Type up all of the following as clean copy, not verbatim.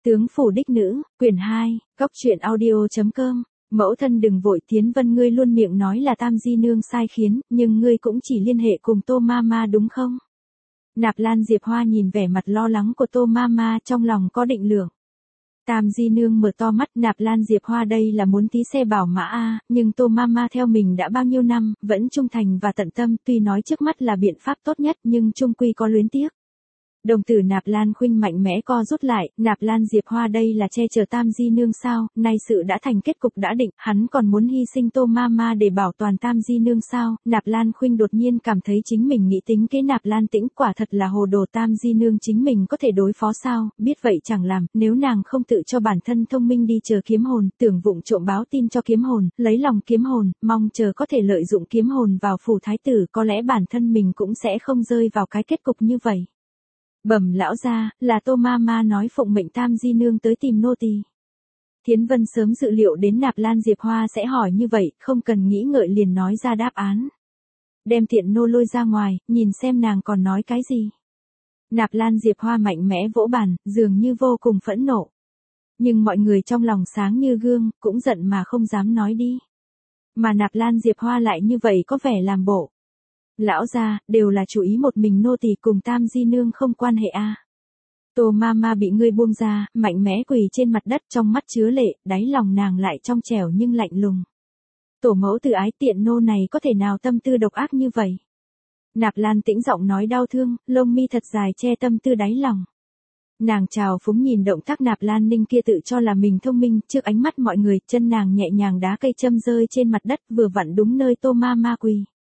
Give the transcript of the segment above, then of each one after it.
Tướng phủ đích nữ, quyển 2, góc truyện audio.com. Mẫu thân đừng vội, Thiến Vân ngươi luôn miệng nói là Tam Di Nương sai khiến, nhưng ngươi cũng chỉ liên hệ cùng Tô Mama đúng không? Nạp Lan Diệp Hoa nhìn vẻ mặt lo lắng của Tô Mama, trong lòng có định lượng. Tam Di Nương mở to mắt, Nạp Lan Diệp Hoa đây là muốn tí xe bảo mã a, nhưng Tô Mama theo mình đã bao nhiêu năm, vẫn trung thành và tận tâm, tuy nói trước mắt là biện pháp tốt nhất nhưng chung quy có luyến tiếc. Đồng tử Nạp Lan Khuynh mạnh mẽ co rút lại, Nạp Lan Diệp Hoa đây là che chở Tam Di Nương sao, nay sự đã thành kết cục đã định, hắn còn muốn hy sinh Tô Mama để bảo toàn Tam Di Nương sao, Nạp Lan Khuynh đột nhiên cảm thấy chính mình nghĩ tính kế Nạp Lan Tĩnh quả thật là hồ đồ, Tam Di Nương chính mình có thể đối phó sao, biết vậy chẳng làm, nếu nàng không tự cho bản thân thông minh đi chờ kiếm hồn, tưởng vụng trộm báo tin cho kiếm hồn, lấy lòng kiếm hồn, mong chờ có thể lợi dụng kiếm hồn vào phủ thái tử, có lẽ bản thân mình cũng sẽ không rơi vào cái kết cục như vậy. Bẩm lão gia, là Tô Mama nói phụng mệnh Tam Di Nương tới tìm nô tỳ. Thiến Vân sớm dự liệu đến Nạp Lan Diệp Hoa sẽ hỏi như vậy, không cần nghĩ ngợi liền nói ra đáp án. Đem Tiện nô lôi ra ngoài, nhìn xem nàng còn nói cái gì. Nạp Lan Diệp Hoa mạnh mẽ vỗ bàn, dường như vô cùng phẫn nộ. Nhưng mọi người trong lòng sáng như gương, cũng giận mà không dám nói đi. Mà Nạp Lan Diệp Hoa lại như vậy có vẻ làm bộ. Lão gia, đều là chủ ý một mình nô tỳ cùng Tam Di Nương không quan hệ a. Tô Mama bị ngươi buông ra, mạnh mẽ quỳ trên mặt đất, trong mắt chứa lệ, đáy lòng nàng lại trong trẻo nhưng lạnh lùng. Tổ mẫu từ ái, Tiện nô này có thể nào tâm tư độc ác như vậy? Nạp Lan Tĩnh giọng nói đau thương, lông mi thật dài che tâm tư đáy lòng. Nàng trào phúng nhìn động tác Nạp Lan Ninh kia tự cho là mình thông minh, trước ánh mắt mọi người, chân nàng nhẹ nhàng đá cây châm rơi trên mặt đất, vừa vặn đúng nơi Tô Mama quỳ.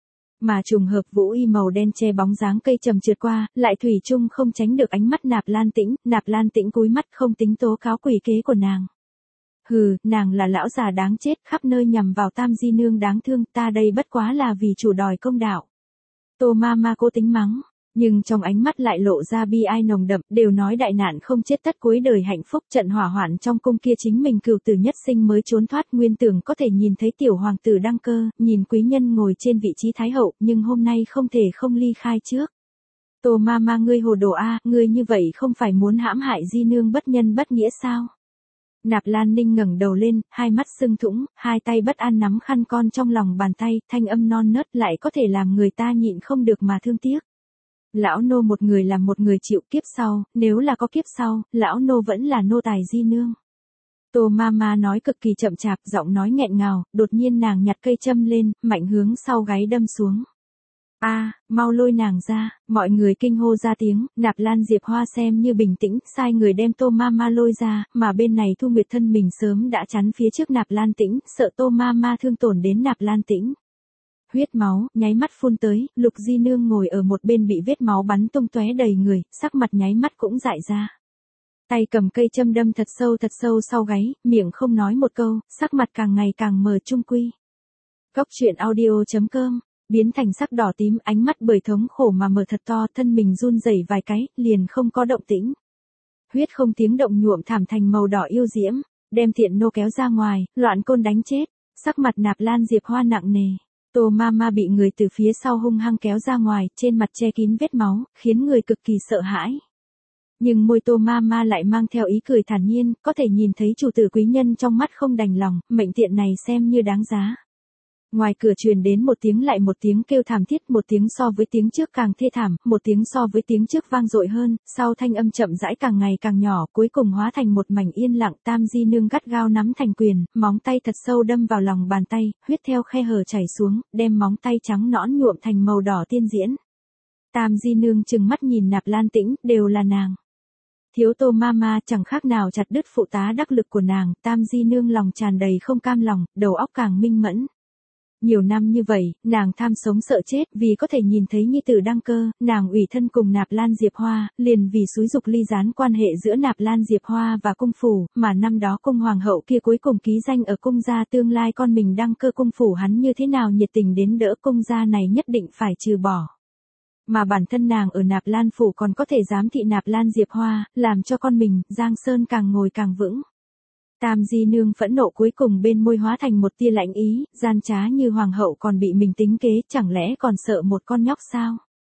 Mà trùng hợp vũ y màu đen che bóng dáng cây trầm trượt qua, lại thủy chung không tránh được ánh mắt Nạp Lan Tĩnh cúi mắt không tính tố cáo quỷ kế của nàng. Hừ, nàng là lão già đáng chết, khắp nơi nhằm vào Tam Di Nương đáng thương, ta đây bất quá là vì chủ đòi công đạo. Tô Mama cố tính mắng, nhưng trong ánh mắt lại lộ ra bi ai nồng đậm, đều nói đại nạn không chết tất cuối đời hạnh phúc, trận hỏa hoạn trong cung kia chính mình cửu tử nhất sinh mới trốn thoát, nguyên tưởng có thể nhìn thấy tiểu hoàng tử đăng cơ, nhìn quý nhân ngồi trên vị trí thái hậu, nhưng hôm nay không thể không ly khai trước. Tô Mama ngươi hồ đồ a, ngươi như vậy không phải muốn hãm hại Di Nương bất nhân bất nghĩa sao? Nạp Lan Ninh ngẩng đầu lên, hai mắt sưng thũng, hai tay bất an nắm khăn con trong lòng bàn tay, thanh âm non nớt lại có thể làm người ta nhịn không được mà thương tiếc. Lão nô một người làm một người chịu, kiếp sau, nếu là có kiếp sau, lão nô vẫn là nô tài Di Nương. Tô Mama nói cực kỳ chậm chạp, giọng nói nghẹn ngào, đột nhiên nàng nhặt cây châm lên, mạnh hướng sau gáy đâm xuống. A, mau lôi nàng ra, mọi người kinh hô ra tiếng, Nạp Lan Diệp Hoa xem như bình tĩnh, sai người đem Tô Mama lôi ra, mà bên này Thu Nguyệt thân mình sớm đã chắn phía trước Nạp Lan Tĩnh, sợ Tô Mama thương tổn đến Nạp Lan Tĩnh. Huyết máu, nháy mắt phun tới, Lục Di Nương ngồi ở một bên bị vết máu bắn tung tóe đầy người, sắc mặt nháy mắt cũng dại ra. Tay cầm cây châm đâm thật sâu sau gáy, miệng không nói một câu, sắc mặt càng ngày càng mờ trung quy. Góc truyện audio.com, biến thành sắc đỏ tím, ánh mắt bởi thống khổ mà mở thật to, thân mình run rẩy vài cái, liền không có động tĩnh. Huyết không tiếng động nhuộm thảm thành màu đỏ yêu diễm, đem Tiện nô kéo ra ngoài, loạn côn đánh chết, sắc mặt Nạp Lan Diệp Hoa nặng nề. Tô Mama bị người từ phía sau hung hăng kéo ra ngoài, trên mặt che kín vết máu, khiến người cực kỳ sợ hãi. Nhưng môi Tô Mama lại mang theo ý cười thản nhiên, có thể nhìn thấy chủ tử quý nhân trong mắt không đành lòng, mệnh Tiện này xem như đáng giá. Ngoài cửa truyền đến một tiếng lại một tiếng kêu thảm thiết, một tiếng so với tiếng trước càng thê thảm, một tiếng so với tiếng trước vang dội hơn, sau thanh âm chậm rãi càng ngày càng nhỏ, cuối cùng hóa thành một mảnh yên lặng. Tam Di Nương gắt gao nắm thành quyền, móng tay thật sâu đâm vào lòng bàn tay, huyết theo khe hở chảy xuống, đem móng tay trắng nõn nhuộm thành màu đỏ tiên diễn. Tam Di Nương trừng mắt nhìn Nạp Lan Tĩnh, đều là nàng. Thiếu Tô Mama chẳng khác nào chặt đứt phụ tá đắc lực của nàng, Tam Di Nương lòng tràn đầy không cam lòng, đầu óc càng minh mẫn. Nhiều năm như vậy, nàng tham sống sợ chết, vì có thể nhìn thấy nhi tử đăng cơ, nàng ủy thân cùng Nạp Lan Diệp Hoa, liền vì xúi dục ly gián quan hệ giữa Nạp Lan Diệp Hoa và cung phủ, mà năm đó cung hoàng hậu kia cuối cùng ký danh ở cung gia, tương lai con mình đăng cơ cung phủ hắn như thế nào nhiệt tình đến đỡ, cung gia này nhất định phải trừ bỏ. Mà bản thân nàng ở Nạp Lan phủ còn có thể giám thị Nạp Lan Diệp Hoa, làm cho con mình, Giang Sơn càng ngồi càng vững. Tam Di Nương phẫn nộ cuối cùng bên môi hóa thành một tia lạnh ý, gian trá như hoàng hậu còn bị mình tính kế, chẳng lẽ còn sợ một con nhóc sao?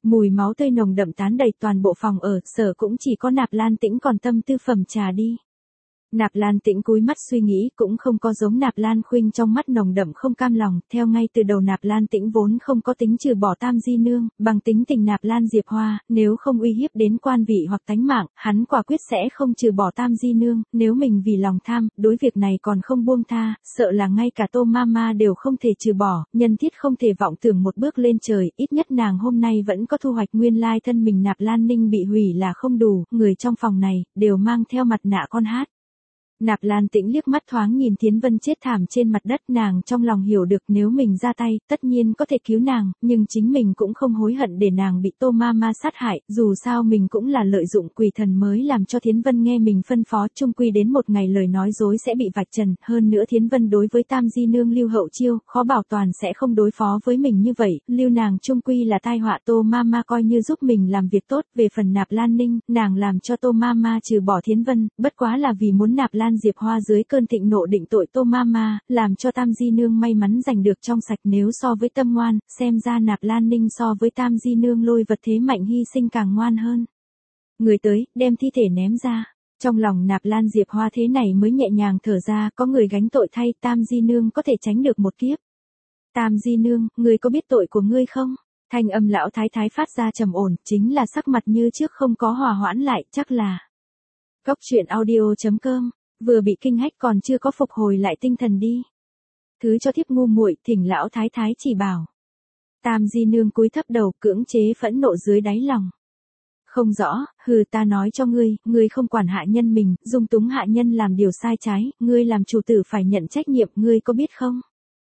Mùi máu tươi nồng đậm tán đầy toàn bộ phòng ở, sở cũng chỉ có Nạp Lan Tĩnh còn tâm tư phẩm trà đi. Nạp Lan Tĩnh cúi mắt suy nghĩ, cũng không có giống Nạp Lan Khuynh trong mắt nồng đậm không cam lòng, theo ngay từ đầu Nạp Lan Tĩnh vốn không có tính trừ bỏ Tam Di Nương, bằng tính tình Nạp Lan Diệp Hoa, nếu không uy hiếp đến quan vị hoặc tánh mạng, hắn quả quyết sẽ không trừ bỏ Tam Di Nương, nếu mình vì lòng tham, đối việc này còn không buông tha, sợ là ngay cả Tô Mama đều không thể trừ bỏ, nhân thiết không thể vọng tưởng một bước lên trời, ít nhất nàng hôm nay vẫn có thu hoạch, nguyên lai thân mình Nạp Lan Ninh bị hủy là không đủ, người trong phòng này, đều mang theo mặt nạ con hát. Nạp Lan Tĩnh liếc mắt thoáng nhìn Thiến Vân chết thảm trên mặt đất, nàng trong lòng hiểu được nếu mình ra tay, tất nhiên có thể cứu nàng, nhưng chính mình cũng không hối hận để nàng bị Tô Mama sát hại, dù sao mình cũng là lợi dụng quỷ thần mới làm cho Thiến Vân nghe mình phân phó, chung quy đến một ngày lời nói dối sẽ bị vạch trần, hơn nữa Thiến Vân đối với Tam Di Nương lưu hậu chiêu, khó bảo toàn sẽ không đối phó với mình như vậy, lưu nàng chung quy là tai họa. Tô Mama coi như giúp mình làm việc tốt, về phần Nạp Lan Ninh, nàng làm cho Tô Mama trừ bỏ Thiến Vân, bất quá là vì muốn Nạp Lan Diệp Hoa dưới cơn thịnh nộ định tội Tô Mama, làm cho Tam Di Nương may mắn giành được trong sạch. Nếu so với tâm ngoan, xem ra Nạp Lan Ninh so với Tam Di Nương lôi vật thế mạnh hy sinh càng ngoan hơn. Người tới, đem thi thể ném ra. Trong lòng Nạp Lan Diệp Hoa thế này mới nhẹ nhàng thở ra, có người gánh tội thay, Tam Di Nương có thể tránh được một kiếp. Tam Di Nương, ngươi có biết tội của ngươi không? Thanh âm lão thái thái phát ra trầm ổn, chính là sắc mặt như trước không có hòa hoãn lại, chắc là. Cốc truyện audio.com, vừa bị kinh hách còn chưa có phục hồi lại tinh thần đi. Thứ cho thiếp ngu muội, thỉnh lão thái thái chỉ bảo. Tam Di Nương cúi thấp đầu, cưỡng chế phẫn nộ dưới đáy lòng. Không rõ, ta nói cho ngươi không quản hạ nhân mình, dung túng hạ nhân làm điều sai trái, ngươi làm chủ tử phải nhận trách nhiệm, ngươi có biết không?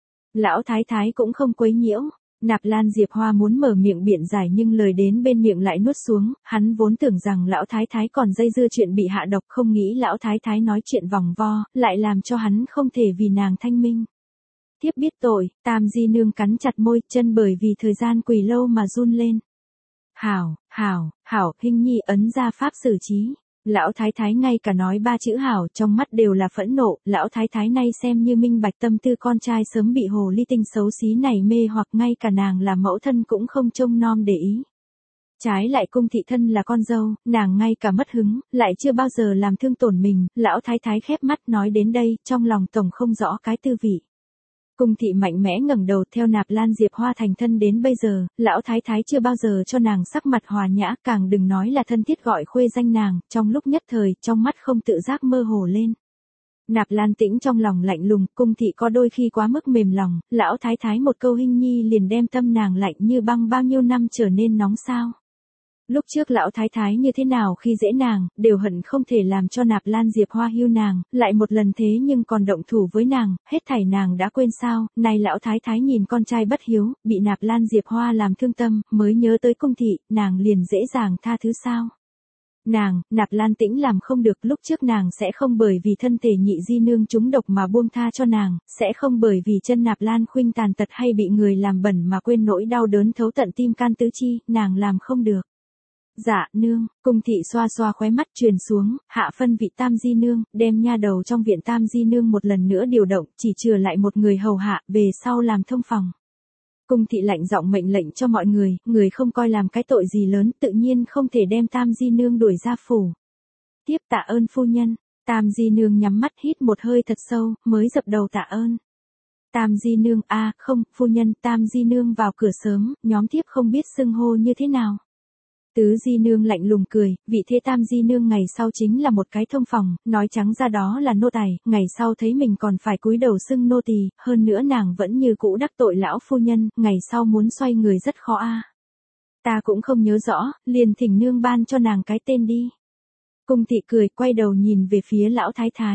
Lão thái thái cũng không quấy nhiễu. Nạp Lan Diệp Hoa muốn mở miệng biện giải nhưng lời đến bên miệng lại nuốt xuống, hắn vốn tưởng rằng lão thái thái còn dây dưa chuyện bị hạ độc, không nghĩ lão thái thái nói chuyện vòng vo, lại làm cho hắn không thể vì nàng thanh minh. Thiếp biết tội, Tam Di Nương cắn chặt môi, chân bởi vì thời gian quỳ lâu mà run lên. Hảo, Hinh Nhi ấn ra pháp xử trí. Lão thái thái ngay cả nói ba chữ hảo, trong mắt đều là phẫn nộ, lão thái thái nay xem như minh bạch tâm tư con trai sớm bị hồ ly tinh xấu xí này mê hoặc, ngay cả nàng là mẫu thân cũng không trông nom để ý. Trái lại Cung thị thân là con dâu, nàng ngay cả mất hứng, lại chưa bao giờ làm thương tổn mình, lão thái thái khép mắt nói đến đây, trong lòng tổng không rõ cái tư vị. Cung thị mạnh mẽ ngẩng đầu, theo Nạp Lan Diệp Hoa thành thân đến bây giờ, lão thái thái chưa bao giờ cho nàng sắc mặt hòa nhã, càng đừng nói là thân thiết gọi khuê danh nàng, trong lúc nhất thời, trong mắt không tự giác mơ hồ lên. Nạp Lan Tĩnh trong lòng lạnh lùng, Cung thị có đôi khi quá mức mềm lòng, lão thái thái một câu Hinh Nhi liền đem tâm nàng lạnh như băng bao nhiêu năm trở nên nóng sao. Lúc trước lão thái thái như thế nào khi dễ nàng, đều hận không thể làm cho Nạp Lan Diệp Hoa hưu nàng, lại một lần thế nhưng còn động thủ với nàng, hết thảy nàng đã quên sao, nay lão thái thái nhìn con trai bất hiếu, bị Nạp Lan Diệp Hoa làm thương tâm, mới nhớ tới Cung thị, nàng liền dễ dàng tha thứ sao. Nàng, Nạp Lan Tĩnh làm không được, lúc trước nàng sẽ không bởi vì thân thể Nhị Di Nương trúng độc mà buông tha cho nàng, sẽ không bởi vì chân Nạp Lan Khuynh tàn tật hay bị người làm bẩn mà quên nỗi đau đớn thấu tận tim can tứ chi, nàng làm không được. Dạ, nương, Cung thị xoa xoa khóe mắt truyền xuống, hạ phân vị Tam Di Nương, đem nha đầu trong viện Tam Di Nương một lần nữa điều động, chỉ trừ lại một người hầu hạ, về sau làm thông phòng. Cung thị lạnh giọng mệnh lệnh cho mọi người không coi làm cái tội gì lớn, tự nhiên không thể đem Tam Di Nương đuổi ra phủ. Tiếp tạ ơn phu nhân, Tam Di Nương nhắm mắt hít một hơi thật sâu, mới dập đầu tạ ơn. Tam Di Nương, không, phu nhân, Tam Di Nương vào cửa sớm, nhóm thiếp không biết xưng hô như thế nào. Tứ Di Nương lạnh lùng cười, vị thế Tam Di Nương ngày sau chính là một cái thông phòng, nói trắng ra đó là nô tài, ngày sau thấy mình còn phải cúi đầu xưng nô tỳ, hơn nữa nàng vẫn như cũ đắc tội lão phu nhân, ngày sau muốn xoay người rất khó a. Ta cũng không nhớ rõ, liền thỉnh nương ban cho nàng cái tên đi. Cung thị cười, quay đầu nhìn về phía lão thái thái.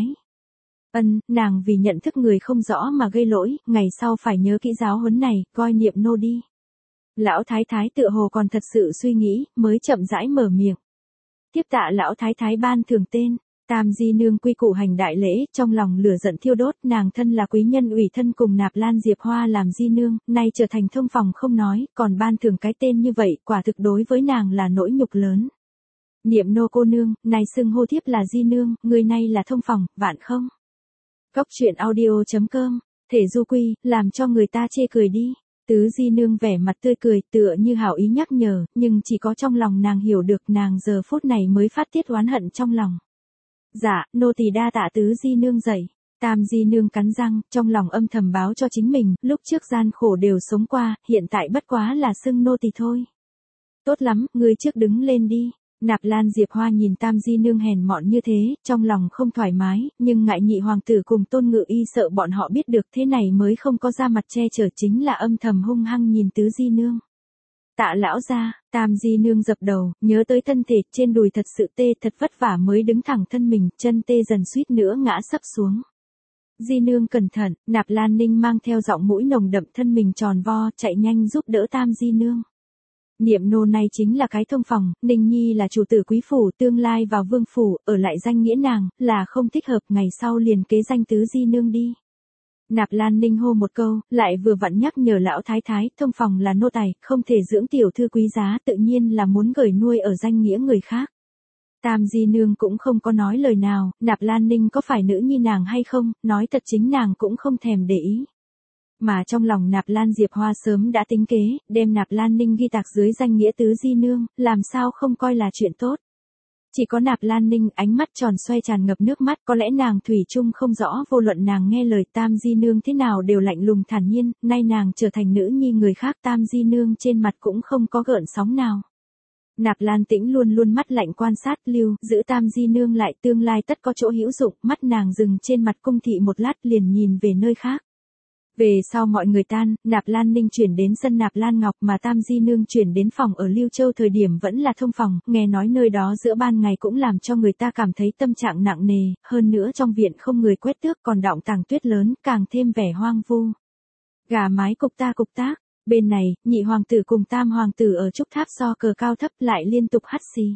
Nàng vì nhận thức người không rõ mà gây lỗi, ngày sau phải nhớ kỹ giáo huấn này, coi niệm nô đi. Lão thái thái tựa hồ còn thật sự suy nghĩ, mới chậm rãi mở miệng. Tiếp tạ lão thái thái ban thưởng tên, Tam Di Nương quy củ hành đại lễ, trong lòng lửa giận thiêu đốt, nàng thân là quý nhân ủy thân cùng Nạp Lan Diệp Hoa làm Di Nương, nay trở thành thông phòng không nói, còn ban thưởng cái tên như vậy, quả thực đối với nàng là nỗi nhục lớn. Niệm nô cô nương, này xưng hô thiếp là Di Nương, người nay là thông phòng, vạn không. Cốc truyện audio.com, thể du quy, làm cho người ta chê cười đi. Tứ Di Nương vẻ mặt tươi cười tựa như hảo ý nhắc nhở, nhưng chỉ có trong lòng nàng hiểu được nàng giờ phút này mới phát tiết oán hận trong lòng. Dạ, nô tỳ đa tạ Tứ Di Nương dạy. Tam Di Nương cắn răng, trong lòng âm thầm báo cho chính mình, lúc trước gian khổ đều sống qua, hiện tại bất quá là xưng nô tỳ thôi. Tốt lắm, ngươi trước đứng lên đi. Nạp Lan Diệp Hoa nhìn Tam Di Nương hèn mọn như thế, trong lòng không thoải mái, nhưng ngại nhị hoàng tử cùng Tôn Ngự Y sợ bọn họ biết được thế này mới không có ra mặt che chở, chính là âm thầm hung hăng nhìn Tứ Di Nương. Tạ lão gia, Tam Di Nương dập đầu, nhớ tới thân thể trên đùi thật sự tê thật vất vả mới đứng thẳng thân mình, chân tê dần suýt nữa ngã sấp xuống. Di Nương cẩn thận, Nạp Lan Ninh mang theo giọng mũi nồng đậm thân mình tròn vo, chạy nhanh giúp đỡ Tam Di Nương. Niệm nô này chính là cái thông phòng, Ninh Nhi là chủ tử quý phủ, tương lai vào vương phủ, ở lại danh nghĩa nàng, là không thích hợp, ngày sau liền kế danh Tứ Di Nương đi. Nạp Lan Ninh hô một câu, lại vừa vặn nhắc nhở lão thái thái, thông phòng là nô tài, không thể dưỡng tiểu thư quý giá, tự nhiên là muốn gửi nuôi ở danh nghĩa người khác. Tam Di Nương cũng không có nói lời nào, Nạp Lan Ninh có phải nữ nhi nàng hay không, nói thật chính nàng cũng không thèm để ý. Mà trong lòng Nạp Lan Diệp Hoa sớm đã tính kế, đem Nạp Lan Ninh ghi tạc dưới danh nghĩa Tứ Di Nương, làm sao không coi là chuyện tốt. Chỉ có Nạp Lan Ninh ánh mắt tròn xoay tràn ngập nước mắt, có lẽ nàng thủy chung không rõ, vô luận nàng nghe lời Tam Di Nương thế nào đều lạnh lùng thản nhiên, nay nàng trở thành nữ nhi người khác, Tam Di Nương trên mặt cũng không có gợn sóng nào. Nạp Lan Tĩnh luôn luôn mắt lạnh quan sát lưu, giữ Tam Di Nương lại, tương lai tất có chỗ hữu dụng, mắt nàng dừng trên mặt cung thị một lát liền nhìn về nơi khác. Về sau mọi người tan, Nạp Lan Ninh chuyển đến sân Nạp Lan Ngọc mà Tam Di Nương chuyển đến phòng ở Lưu Châu, thời điểm vẫn là thông phòng, nghe nói nơi đó giữa ban ngày cũng làm cho người ta cảm thấy tâm trạng nặng nề, hơn nữa trong viện không người quét tước còn đọng tàng tuyết lớn, càng thêm vẻ hoang vu. Gà mái cục tác, bên này, nhị hoàng tử cùng tam hoàng tử ở trúc tháp so cờ cao thấp lại liên tục hắt xì.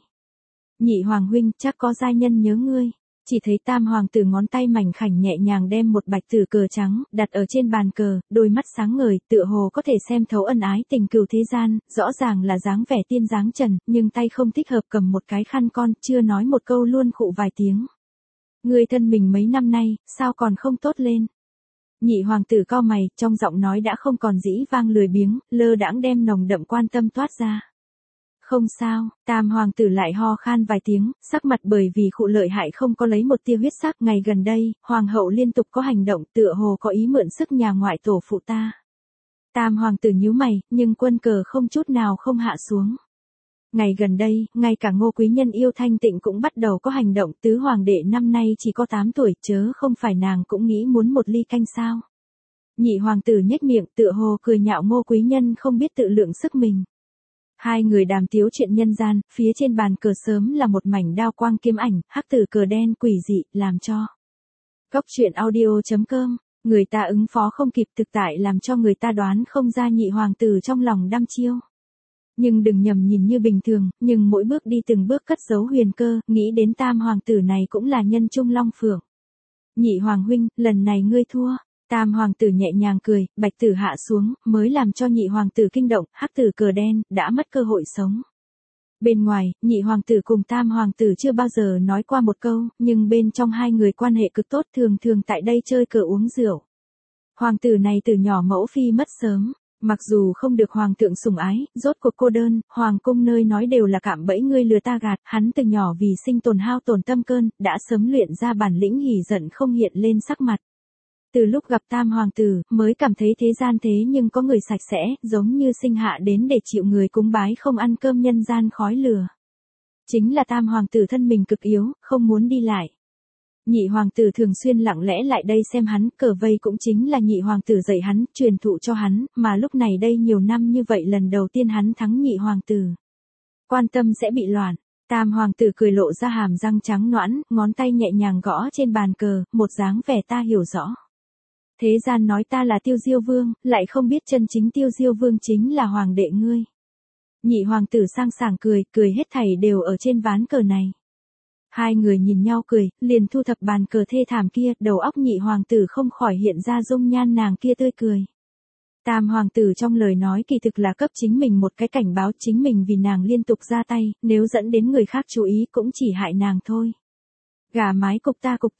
Nhị hoàng huynh, chắc có giai nhân nhớ ngươi. Chỉ thấy tam hoàng tử ngón tay mảnh khảnh nhẹ nhàng đem một bạch tử cờ trắng, đặt ở trên bàn cờ, đôi mắt sáng ngời, tựa hồ có thể xem thấu ân ái tình cừu thế gian, rõ ràng là dáng vẻ tiên dáng trần, nhưng tay không thích hợp cầm một cái khăn con, chưa nói một câu luôn khụ vài tiếng. Người thân mình mấy năm nay, sao còn không tốt lên? Nhị hoàng tử cau mày, trong giọng nói đã không còn dĩ vang lười biếng, lơ đãng đem nồng đậm quan tâm toát ra. Không sao, tam hoàng tử lại ho khan vài tiếng, sắc mặt bởi vì khụ lợi hại không có lấy một tia huyết sắc. Ngày gần đây, hoàng hậu liên tục có hành động tựa hồ có ý mượn sức nhà ngoại tổ phụ ta. Tam hoàng tử nhíu mày, nhưng quân cờ không chút nào không hạ xuống. Ngày gần đây, ngay cả Ngô quý nhân yêu thanh tịnh cũng bắt đầu có hành động, tứ hoàng đệ năm nay chỉ có 8 tuổi, chớ không phải nàng cũng nghĩ muốn một ly canh sao. Nhị hoàng tử nhếch miệng tựa hồ cười nhạo Ngô quý nhân không biết tự lượng sức mình. Hai người đàm tiếu chuyện nhân gian, phía trên bàn cờ sớm là một mảnh đao quang kiếm ảnh, hắc tử cờ đen quỷ dị, làm cho. Góc truyện audio.com, người ta ứng phó không kịp, thực tại làm cho người ta đoán không ra nhị hoàng tử trong lòng đăm chiêu. Nhưng đừng nhầm nhìn như bình thường, nhưng mỗi bước đi từng bước cất giấu huyền cơ, nghĩ đến tam hoàng tử này cũng là nhân trung long phượng. Nhị hoàng huynh, lần này ngươi thua. Tam hoàng tử nhẹ nhàng cười, bạch tử hạ xuống, mới làm cho nhị hoàng tử kinh động, hắc tử cờ đen, đã mất cơ hội sống. Bên ngoài, nhị hoàng tử cùng tam hoàng tử chưa bao giờ nói qua một câu, nhưng bên trong hai người quan hệ cực tốt, thường thường tại đây chơi cờ uống rượu. Hoàng tử này từ nhỏ mẫu phi mất sớm, mặc dù không được hoàng thượng sủng ái, rốt cuộc cô đơn, hoàng cung nơi nói đều là cạm bẫy ngươi lừa ta gạt, hắn từ nhỏ vì sinh tồn hao tổn tâm cơn, đã sớm luyện ra bản lĩnh hỉ giận không hiện lên sắc mặt. Từ lúc gặp tam hoàng tử, mới cảm thấy thế gian thế nhưng có người sạch sẽ, giống như sinh hạ đến để chịu người cúng bái không ăn cơm nhân gian khói lửa. Chính là tam hoàng tử thân mình cực yếu, không muốn đi lại. Nhị hoàng tử thường xuyên lặng lẽ lại đây xem hắn, cờ vây cũng chính là nhị hoàng tử dạy hắn, truyền thụ cho hắn, mà lúc này đây nhiều năm như vậy lần đầu tiên hắn thắng nhị hoàng tử. Quan tâm sẽ bị loạn. Tam hoàng tử cười lộ ra hàm răng trắng nõn, ngón tay nhẹ nhàng gõ trên bàn cờ, một dáng vẻ ta hiểu rõ. Thế gian nói ta là Tiêu Diêu Vương, lại không biết chân chính Tiêu Diêu Vương chính là hoàng đệ ngươi. Nhị hoàng tử sang sảng cười, cười hết thảy đều ở trên ván cờ này. Hai người nhìn nhau cười, liền thu thập bàn cờ thê thảm kia, đầu óc nhị hoàng tử không khỏi hiện ra dung nhan nàng kia tươi cười. Tam hoàng tử trong lời nói kỳ thực là cấp chính mình một cái cảnh báo, chính mình vì nàng liên tục ra tay, nếu dẫn đến người khác chú ý cũng chỉ hại nàng thôi. Gà mái cục tác,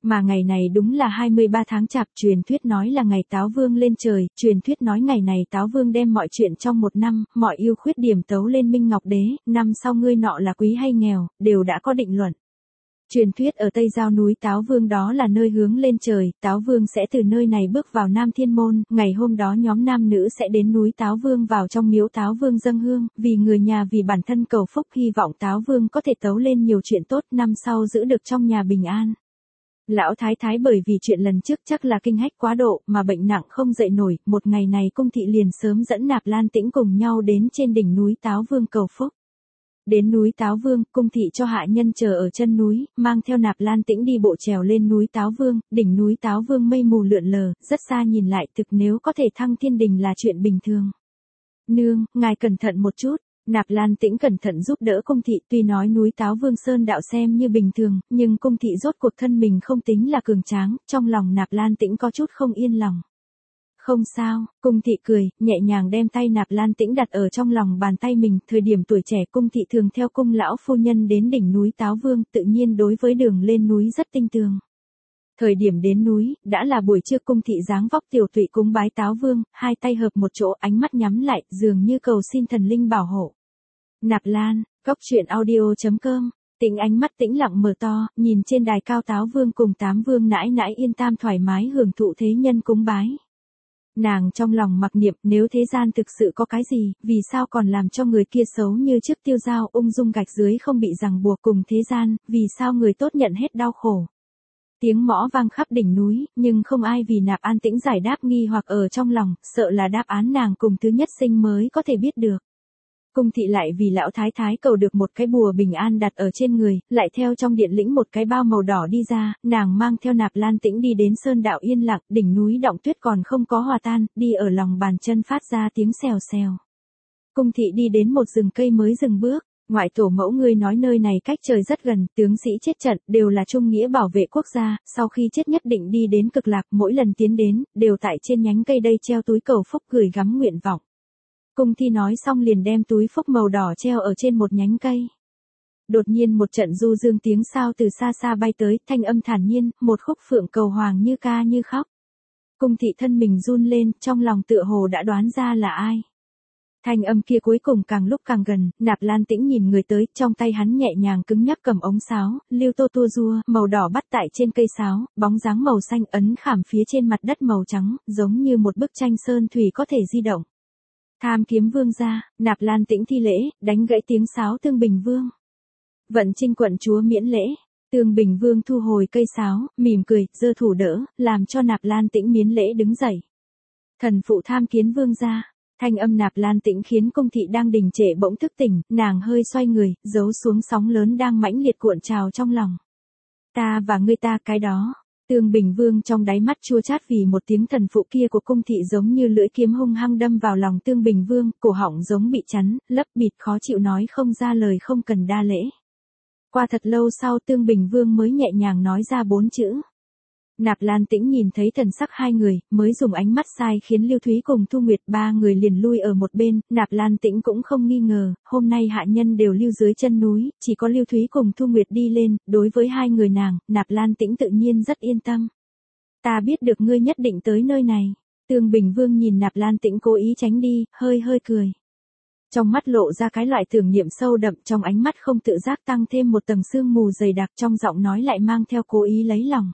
Mà ngày này đúng là 23 tháng Chạp, truyền thuyết nói là ngày Táo Vương lên trời, truyền thuyết nói ngày này Táo Vương đem mọi chuyện trong một năm, mọi ưu khuyết điểm tấu lên Minh Ngọc Đế, năm sau ngươi nọ là quý hay nghèo, đều đã có định luận. Truyền thuyết ở Tây Giao núi Táo Vương đó là nơi hướng lên trời, Táo Vương sẽ từ nơi này bước vào Nam Thiên Môn, ngày hôm đó nhóm nam nữ sẽ đến núi Táo Vương vào trong miếu Táo Vương dâng hương, vì người nhà vì bản thân cầu phúc, hy vọng Táo Vương có thể tấu lên nhiều chuyện tốt, năm sau giữ được trong nhà bình an. Lão thái thái bởi vì chuyện lần trước chắc là kinh hách quá độ mà bệnh nặng không dậy nổi, một ngày này cung thị liền sớm dẫn Nạp Lan Tĩnh cùng nhau đến trên đỉnh núi Táo Vương cầu phúc. Đến núi Táo Vương, cung thị cho hạ nhân chờ ở chân núi, mang theo Nạp Lan Tĩnh đi bộ trèo lên núi Táo Vương, đỉnh núi Táo Vương mây mù lượn lờ, rất xa nhìn lại thực nếu có thể thăng thiên đình là chuyện bình thường. Nương, ngài cẩn thận một chút. Nạp Lan Tĩnh cẩn thận giúp đỡ cung thị, tuy nói núi Táo Vương Sơn đạo xem như bình thường, nhưng cung thị rốt cuộc thân mình không tính là cường tráng, trong lòng Nạp Lan Tĩnh có chút không yên lòng. Không sao, cung thị cười, nhẹ nhàng đem tay Nạp Lan Tĩnh đặt ở trong lòng bàn tay mình, thời điểm tuổi trẻ cung thị thường theo cung lão phu nhân đến đỉnh núi Táo Vương, tự nhiên đối với đường lên núi rất tinh tường. Thời điểm đến núi, đã là buổi trưa, cung thị dáng vóc tiểu tụy cúng bái Táo Vương, hai tay hợp một chỗ, ánh mắt nhắm lại, dường như cầu xin thần linh bảo hộ. Nạp Lan, goctruyện.audio.com, Tĩnh ánh mắt tĩnh lặng mở to, nhìn trên đài cao Táo Vương cùng 8 vương nãi nãi yên tam thoải mái hưởng thụ thế nhân cúng bái. Nàng trong lòng mặc niệm, nếu thế gian thực sự có cái gì, vì sao còn làm cho người kia xấu như trước tiêu dao ung dung gạch dưới không bị ràng buộc cùng thế gian, vì sao người tốt nhận hết đau khổ. Tiếng mõ vang khắp đỉnh núi, nhưng không ai vì Nạp An Tĩnh giải đáp nghi hoặc ở trong lòng, sợ là đáp án nàng cùng thứ nhất sinh mới có thể biết được. Cung thị lại vì lão thái thái cầu được một cái bùa bình an đặt ở trên người, lại theo trong điện lĩnh một cái bao màu đỏ đi ra, nàng mang theo Nạp Lan Tĩnh đi đến sơn đạo yên lặng, đỉnh núi động tuyết còn không có hòa tan, đi ở lòng bàn chân phát ra tiếng xèo xèo. Cung thị đi đến một rừng cây mới dừng bước. Ngoại tổ mẫu ngươi nói nơi này cách trời rất gần, tướng sĩ chết trận, đều là trung nghĩa bảo vệ quốc gia, sau khi chết nhất định đi đến cực lạc, mỗi lần tiến đến, đều tại trên nhánh cây đây treo túi cầu phúc gửi gắm nguyện vọng. Cung thi nói xong liền đem túi phúc màu đỏ treo ở trên một nhánh cây. Đột nhiên một trận du dương tiếng sao từ xa xa bay tới, thanh âm thản nhiên, một khúc phượng cầu hoàng như ca như khóc. Cung thị thân mình run lên, trong lòng tựa hồ đã đoán ra là ai. Thanh âm kia cuối cùng càng lúc càng gần, Nạp Lan Tĩnh nhìn người tới, trong tay hắn nhẹ nhàng cứng nhắc cầm ống sáo, lưu tô tua rua, màu đỏ bắt tại trên cây sáo, bóng dáng màu xanh ấn khảm phía trên mặt đất màu trắng, giống như một bức tranh sơn thủy có thể di động. Tham kiếm vương ra, Nạp Lan Tĩnh thi lễ, đánh gãy tiếng sáo Tương Bình Vương. Vận Trinh quận chúa miễn lễ. Tương Bình Vương thu hồi cây sáo, mỉm cười, giơ thủ đỡ, làm cho Nạp Lan Tĩnh miễn lễ đứng dậy. Thần phụ tham kiến vương ra. Thanh âm Nạp Lan Tĩnh khiến cung thị đang đình trệ bỗng thức tỉnh, nàng hơi xoay người, giấu xuống sóng lớn đang mãnh liệt cuộn trào trong lòng. Ta và ngươi ta cái đó. Tương Bình Vương trong đáy mắt chua chát vì một tiếng thần phụ kia của cung thị giống như lưỡi kiếm hung hăng đâm vào lòng Tương Bình Vương, cổ họng giống bị chắn, lấp bịt khó chịu nói không ra lời không cần đa lễ. Qua thật lâu sau Tương Bình Vương mới nhẹ nhàng nói ra 4 chữ. Nạp Lan Tĩnh nhìn thấy thần sắc hai người, mới dùng ánh mắt sai khiến Lưu Thúy cùng Thu Nguyệt ba người liền lui ở một bên, Nạp Lan Tĩnh cũng không nghi ngờ, hôm nay hạ nhân đều lưu dưới chân núi, chỉ có Lưu Thúy cùng Thu Nguyệt đi lên, đối với hai người nàng, Nạp Lan Tĩnh tự nhiên rất yên tâm. Ta biết được ngươi nhất định tới nơi này. Tương Bình Vương nhìn Nạp Lan Tĩnh cố ý tránh đi, hơi hơi cười. Trong mắt lộ ra cái loại tưởng niệm sâu đậm, trong ánh mắt không tự giác tăng thêm một tầng sương mù dày đặc, trong giọng nói lại mang theo cố ý lấy lòng.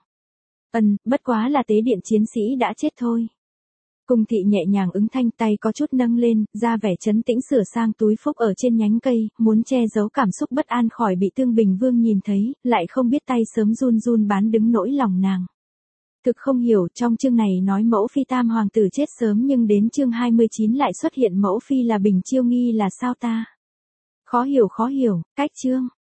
Bất quá là tế điện chiến sĩ đã chết thôi. Cung thị nhẹ nhàng ứng thanh, tay có chút nâng lên, ra vẻ trấn tĩnh sửa sang túi phúc ở trên nhánh cây, muốn che giấu cảm xúc bất an khỏi bị Tương Bình Vương nhìn thấy, lại không biết tay sớm run run bán đứng nỗi lòng nàng. Thực không hiểu, trong chương này nói mẫu phi tam hoàng tử chết sớm nhưng đến chương 29 lại xuất hiện mẫu phi là Bình Chiêu Nghi là sao ta? Khó hiểu, cách chương.